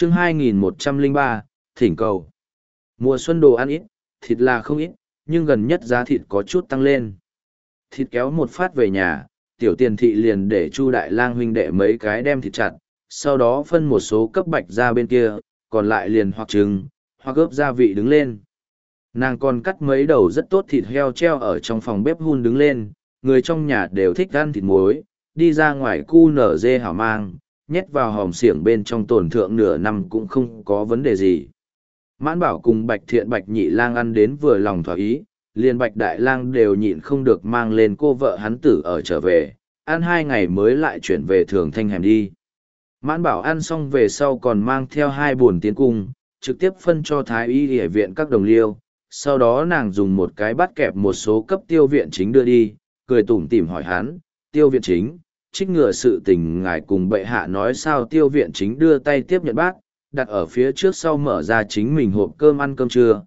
Chương 2103, Thỉnh cầu. Mùa xuân đồ ăn ít, thịt là không ít, nhưng gần nhất giá thịt có chút tăng lên. Thịt kéo một phát về nhà, tiểu tiền thị liền để Chu Đại Lang huynh đệ mấy cái đem thịt chặt, sau đó phân một số cấp bạch ra bên kia, còn lại liền hoặc trứng, hoặc ướp gia vị đứng lên. Nàng còn cắt mấy đầu rất tốt thịt heo treo ở trong phòng bếp hun đứng lên, người trong nhà đều thích ăn thịt muối, đi ra ngoài cu nở dê hảo mang, nhét vào hòm xiểng bên trong tổn thượng nửa năm cũng không có vấn đề gì. Mãn Bảo cùng Bạch Thiện Bạch Nhị Lang ăn đến vừa lòng thỏa ý, liền Bạch Đại Lang đều nhịn không được mang lên cô vợ hắn tử ở trở về, ăn 2 ngày mới lại chuyển về Thường Thanh Hẻm đi. Mãn Bảo ăn xong về sau còn mang theo 2 buồn tiến cung, trực tiếp phân cho Thái Y y viện các đồng liêu, sau đó nàng dùng một cái bát kẹp một số cấp Tiêu viện chính đưa đi, cười tủm tỉm hỏi hắn, Tiêu viện chính, trích ngừa sự tình ngài cùng bệ hạ nói sao. Tiêu viện chính đưa tay tiếp nhận bát, đặt ở phía trước sau mở ra chính mình hộp cơm ăn cơm trưa,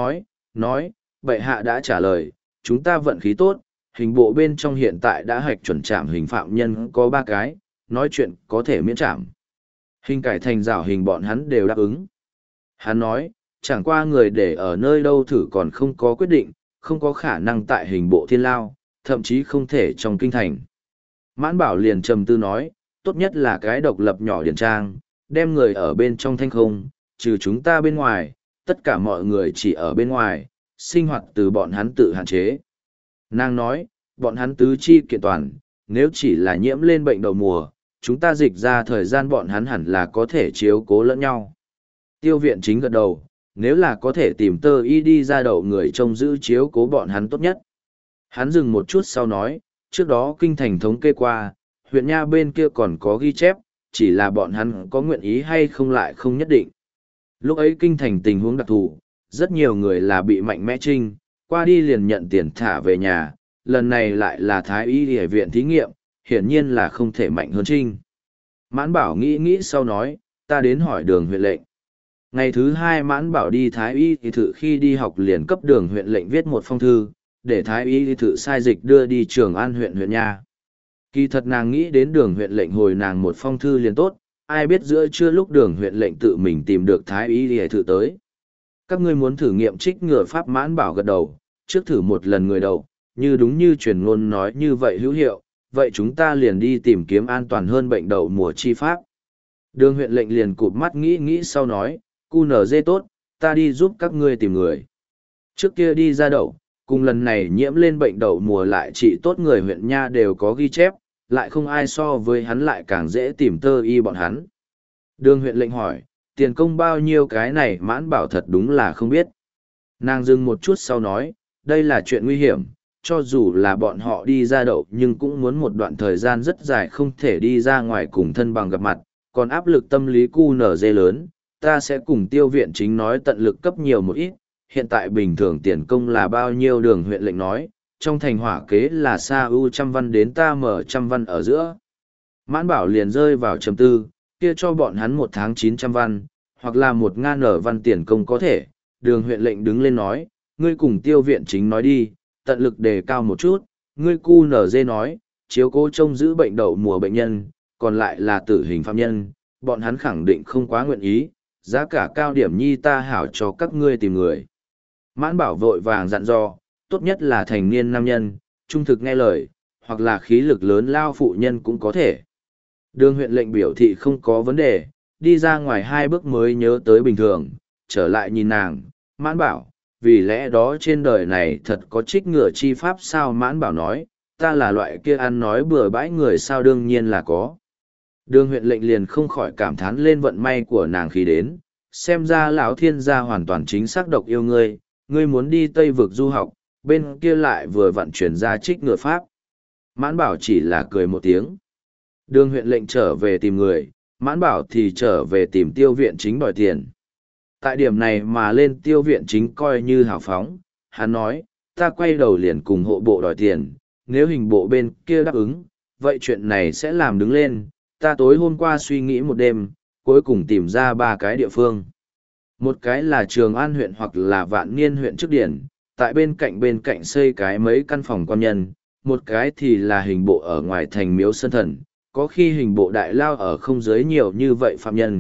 nói, bệ hạ đã trả lời, chúng ta vận khí tốt, hình bộ bên trong hiện tại đã hạch chuẩn trảm hình phạm nhân có 3 cái, nói chuyện có thể miễn trảm. Hình cải thành rảo hình bọn hắn đều đáp ứng. Hắn nói, chẳng qua người để ở nơi đâu thử còn không có quyết định, không có khả năng tại hình bộ thiên lao, thậm chí không thể trong kinh thành. Mãn Bảo liền trầm tư nói, tốt nhất là cái độc lập nhỏ điển trang, đem người ở bên trong thanh không, trừ chúng ta bên ngoài, tất cả mọi người chỉ ở bên ngoài, sinh hoạt từ bọn hắn tự hạn chế. Nàng nói, bọn hắn tứ chi kiện toàn, nếu chỉ là nhiễm lên bệnh đầu mùa, chúng ta dịch ra thời gian bọn hắn hẳn là có thể chiếu cố lẫn nhau. Tiêu viện chính gật đầu, nếu là có thể tìm tơ y đi ra đậu người trông giữ chiếu cố bọn hắn tốt nhất. Hắn dừng một chút sau nói, trước đó kinh thành thống kê qua, huyện nha bên kia còn có ghi chép, chỉ là bọn hắn có nguyện ý hay không lại không nhất định. Lúc ấy kinh thành tình huống đặc thù, rất nhiều người là bị mạnh mẽ trinh, qua đi liền nhận tiền thả về nhà, lần này lại là Thái Y Y viện thí nghiệm, hiển nhiên là không thể mạnh hơn trinh. Mãn Bảo nghĩ sau nói, ta đến hỏi Đường huyện lệnh. Ngày thứ 2 Mãn Bảo đi Thái Y Y thự khi đi học liền cấp Đường huyện lệnh viết một phong thư, để Thái Y Y thự sai dịch đưa đi Trường An huyện nha. Kỳ thật nàng nghĩ đến Đường huyện lệnh hồi nàng một phong thư liền tốt, ai biết giữa trưa lúc Đường huyện lệnh tự mình tìm được Thái Y Y thự tới. Các ngươi muốn thử nghiệm trích ngừa pháp. Mãn Bảo gật đầu, trước thử một lần người đầu, như đúng như truyền ngôn nói như vậy hữu hiệu, vậy chúng ta liền đi tìm kiếm an toàn hơn bệnh đậu mùa chi pháp. Đường huyện lệnh liền cụp mắt nghĩ sau nói, cu nở dê tốt, ta đi giúp các ngươi tìm người. Trước kia đi ra đậu, cùng lần này nhiễm lên bệnh đậu mùa lại trị tốt người huyện nha đều có ghi chép, lại không ai so với hắn lại càng dễ tìm tơ y bọn hắn. Đường huyện lệnh hỏi, tiền công bao nhiêu? Cái này Mãn Bảo thật đúng là không biết. Nàng dừng một chút sau nói, đây là chuyện nguy hiểm, cho dù là bọn họ đi ra đậu nhưng cũng muốn một đoạn thời gian rất dài không thể đi ra ngoài cùng thân bằng gặp mặt, còn áp lực tâm lý cu nở dê lớn, ta sẽ cùng Tiêu viện chính nói tận lực cấp nhiều một ít, hiện tại bình thường tiền công là bao nhiêu? Đường huyện lệnh nói, trong thành hỏa kế là xa ưu 100 văn đến ta mở 100 văn ở giữa. Mãn Bảo liền rơi vào trầm tư, kia cho bọn hắn 1 tháng 900 văn, hoặc là 1.000 ở văn tiền công có thể. Đường huyện lệnh đứng lên nói, ngươi cùng Tiêu viện chính nói đi, tận lực đề cao một chút. Ngươi cu nở dê nói, chiếu cố trông giữ bệnh đậu mùa bệnh nhân, còn lại là tử hình phạm nhân, bọn hắn khẳng định không quá nguyện ý, giá cả cao điểm nhi ta hảo cho các ngươi tìm người. Mãn Bảo vội vàng dặn dò, tốt nhất là thành niên nam nhân, trung thực nghe lời, hoặc là khí lực lớn lao phụ nhân cũng có thể. Đường huyện lệnh biểu thị không có vấn đề, đi ra ngoài 2 bước mới nhớ tới bình thường, trở lại nhìn nàng, Mãn Bảo, vì lẽ đó trên đời này thật có trích ngừa chi pháp sao? Mãn Bảo nói, ta là loại kia ăn nói bừa bãi người sao? Đương nhiên là có. Đường huyện lệnh liền không khỏi cảm thán lên vận may của nàng khi đến, xem ra lão thiên gia hoàn toàn chính xác độc yêu ngươi, ngươi muốn đi Tây vực du học, bên kia lại vừa vận chuyển ra trích ngừa pháp. Mãn Bảo chỉ là cười một tiếng. Đường huyện lệnh trở về tìm người, Mãn Bảo thì trở về tìm Tiêu viện chính đòi tiền. Tại điểm này mà lên Tiêu viện chính coi như hào phóng, hắn nói, ta quay đầu liền cùng hộ bộ đòi tiền, nếu hình bộ bên kia đáp ứng, vậy chuyện này sẽ làm đứng lên. Ta tối hôm qua suy nghĩ một đêm, cuối cùng tìm ra 3 cái địa phương. Một cái là Trường An huyện hoặc là Vạn Niên huyện trước điển, tại bên cạnh xây cái mấy căn phòng quan nhân, một cái thì là hình bộ ở ngoài thành Miếu Sơn Thần, có khi hình bộ đại lao ở không dưới nhiều như vậy phạm nhân,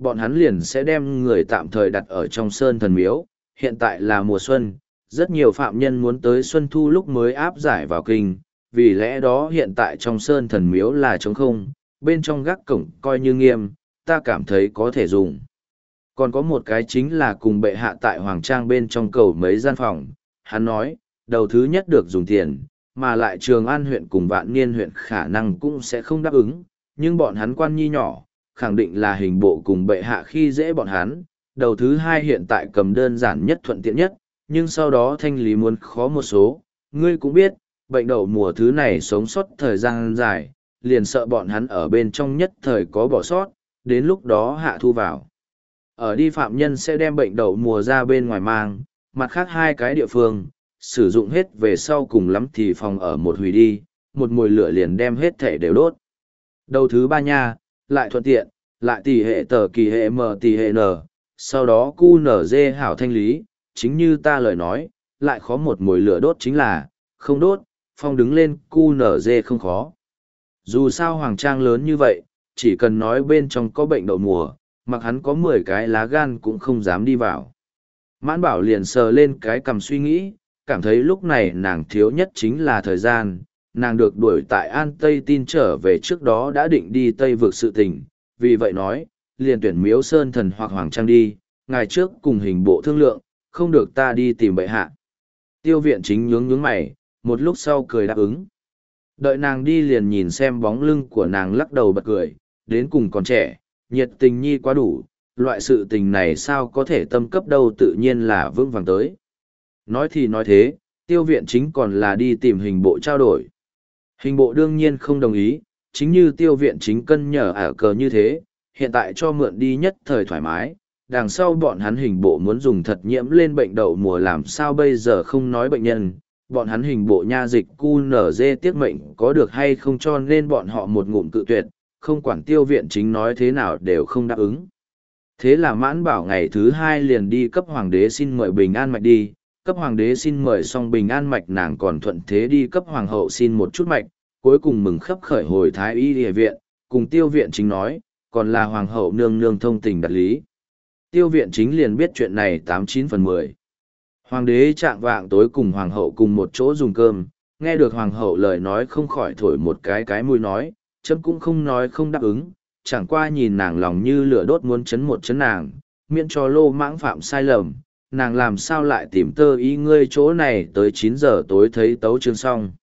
bọn hắn liền sẽ đem người tạm thời đặt ở trong sơn thần miếu. Hiện tại là mùa xuân, rất nhiều phạm nhân muốn tới xuân thu lúc mới áp giải vào kinh, vì lẽ đó hiện tại trong sơn thần miếu là trống không, bên trong gác cổng coi như nghiêm, ta cảm thấy có thể dùng. Còn có một cái chính là cùng bệ hạ tại Hoàng Trang bên trong cầu mấy gian phòng, hắn nói, đầu thứ nhất được dùng tiền, mà lại Trường An huyện cùng Vạn Niên huyện khả năng cũng sẽ không đáp ứng, nhưng bọn hắn quan nhi nhỏ, khẳng định là hình bộ cùng bệ hạ khi dễ bọn hắn. Đầu thứ hai hiện tại cầm đơn giản nhất thuận tiện nhất, nhưng sau đó thanh lý muốn khó một số. Ngươi cũng biết, bệnh đậu mùa thứ này sống sót thời gian dài, liền sợ bọn hắn ở bên trong nhất thời có bỏ sót, đến lúc đó hạ thu vào. Ở đi phạm nhân sẽ đem bệnh đậu mùa ra bên ngoài mang, mặt khác hai cái địa phương, sử dụng hết về sau cùng lắm thì phòng ở một hủy đi, một mùi lửa liền đem hết thể đều đốt. Đầu thứ ba nha, lại thuận tiện, lại tỷ hệ tờ kỳ hệ m tỷ hệ n, sau đó cu nở dê hảo thanh lý, chính như ta lời nói, lại khó một mùi lửa đốt chính là, không đốt, phong đứng lên cu nở dê không khó. Dù sao Hoàng Trang lớn như vậy, chỉ cần nói bên trong có bệnh đậu mùa, mặc hắn có 10 cái lá gan cũng không dám đi vào. Mãn Bảo liền sờ lên cái cằm suy nghĩ, cảm thấy lúc này nàng thiếu nhất chính là thời gian, nàng được đuổi tại An Tây tin trở về trước đó đã định đi Tây vực sự tình, vì vậy nói, liền tuyển Miếu Sơn Thần hoặc Hoàng Trang đi, ngày trước cùng hình bộ thương lượng, không được ta đi tìm bệ hạ. Tiêu Viện Chính nhướng mày, một lúc sau cười đáp ứng. Đợi nàng đi liền nhìn xem bóng lưng của nàng lắc đầu bật cười, đến cùng còn trẻ, nhiệt tình nhi quá đủ, loại sự tình này sao có thể tâm cấp đâu, tự nhiên là vững vàng tới. Nói thì nói thế, Tiêu Viện Chính còn là đi tìm hình bộ trao đổi. Hình bộ đương nhiên không đồng ý, chính như Tiêu Viện Chính cân nhở ả cờ như thế, hiện tại cho mượn đi nhất thời thoải mái, đằng sau bọn hắn hình bộ muốn dùng thật nhiễm lên bệnh đậu mùa làm sao bây giờ không nói bệnh nhân, bọn hắn hình bộ nha dịch cu nở dê tiết mệnh có được hay không, cho nên bọn họ một ngụm cự tuyệt, không quản Tiêu Viện Chính nói thế nào đều không đáp ứng. Thế là Mãn Bảo ngày thứ hai liền đi cấp hoàng đế xin mời bình an mạch đi, cấp hoàng đế xin mời xong bình an mạch, nàng còn thuận thế đi cấp hoàng hậu xin một chút mạch, cuối cùng mừng khấp khởi hồi thái y địa viện, cùng Tiêu Viện Chính nói, còn là hoàng hậu nương nương thông tình đạt lý. Tiêu Viện Chính liền biết chuyện này 89/10. Hoàng đế trạng vạng tối cùng hoàng hậu cùng một chỗ dùng cơm, nghe được hoàng hậu lời nói không khỏi thổi một cái mũi nói, chấm cũng không nói không đáp ứng, chẳng qua nhìn nàng lòng như lửa đốt muốn chấn một chấn nàng, miễn cho lô mãng phạm sai lầm, nàng làm sao lại tìm tơ ý ngươi chỗ này tới 9 giờ tối thấy tấu chương xong.